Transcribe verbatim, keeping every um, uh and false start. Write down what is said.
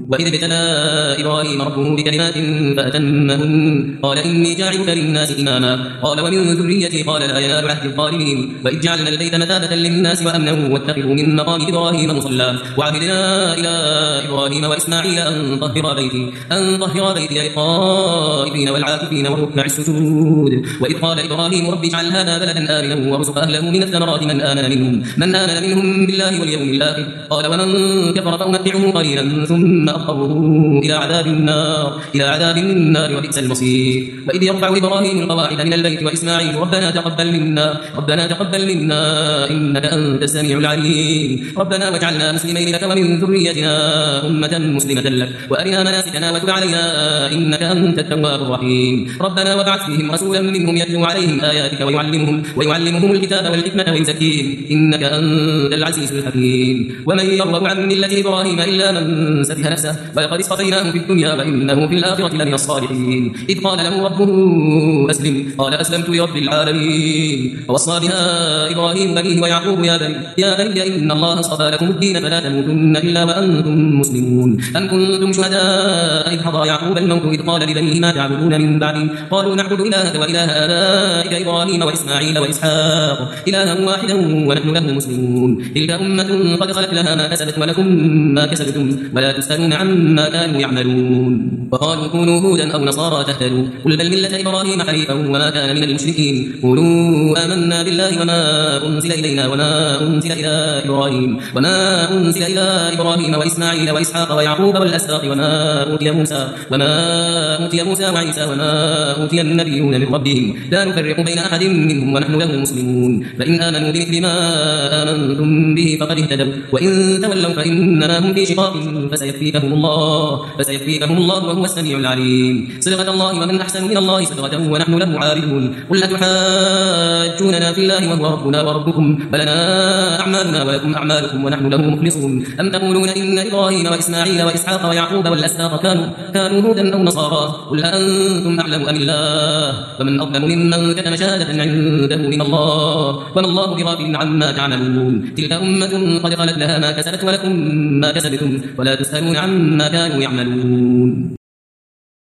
وإذ ابتلى إبراهيم ربه بكلمات فأتمهن قال إني جاعلك للناس إماما قال ومن ذريتي قال لا ينال عهد الظالمين وإذ جعلنا البيت مثابة للناس وأمنا واتخذوا من مقام إبراهيم مصلى وعهدنا إلى إبراهيم وإسماعيل أن طهر بيتي أن طهر بيتي للطائفين والعاكفين والركع السجود وإذ قال إبراهيم رب اجعل هذا بلدا آمنا وارزق أهله من الثمرات من آمن منهم من آمن منهم بالله واليوم الآخر قال ومن كفر فأمتعه قليلا ثم أضطره إلى عذاب النار إلى عذاب النار وبئس المصير وإذ يرفع إبراهيم القواعد من البيت وإسماعيل ربنا تقبل منا ربنا تقبل منا إنك أنت السميع العليم ربنا واجعلنا مسلمين لك ومن ذريتنا أمة مسلمة لك وأرنا مناسكنا وتب علينا إنك أنت التواب الرحيم ربنا وابعث فيهم رسولا منهم يتلو عليهم آياتك ويعلمهم ويعلمهم الكتاب والحكمة ويزكيهم إنك أنت العزيز الحكيم ومن يرغب عن ملة إبراهيم إلا من سفه نفسه ولقد اصطفيناه في الدنيا وإنه في الآخرة لمن الصالحين إذ قال له ربه أسلم قال أسلمت لرب العالمين ووصى بها إبراهيم بنيه ويعقوب يا بني يا بني إن الله اصطفى لكم الدين فلا تموتن إلا وأنتم مسلمون أم كنتم شهداء إذ حضر يعقوب الموت إذ قال لبنيه ما تعبدون من بعدي قالوا نعبد إلهك وإله آبائك إبراهيم وإسماعيل وإسحاق إلها واحدا ونحن له مسلمون تلك أمة قد خلت لها ما كسبت ولكم ما كسبتم ولا تسألون عما كانوا يعملون وقالوا كونوا هودا أو نصارى تهتدوا قل بل ملة إبراهيم حنيفا وما كان من المشركين قولوا آمنا بالله وما أنزل إلينا وما أنزل إلى إبراهيم وما أنزل إلى إبراهيم وإسماعيل وإسحاق ويعقوب والأسباط وما أوتي موسى وما أوتي موسى وعيسى وما أوتي النبيون من ربهم لا نفرق بين أحد منهم ونحن له مسلمون فإن آمنوا بمثل ما آمنتم به فقد اهتدوا وإن تولوا فإنما هم في شقاق فسيكفيكهم الله فسيكفيكهم الله وهو السميع العليم صدقة الله ومن أحسن من الله صدقة ونحن له عابدون قل أتحاجوننا في الله وهو ربنا وربكم ولنا أعمالنا ولكم أعمالكم ونحن له مخلصون أم تقولون إن إبراهيم وإسماعيل وإسحاق ويعقوب والأسباط كانوا كانوا هودا أو نصارى قل أأنتم أعلم أم الله ومن أظلم ممن كتم شهادة عنده من الله وما الله بغافل عما تعملون تلك أمة قد خلت لها ما كسبت ولكم ما كسبتم ولا تسألون عما كانوا يعملون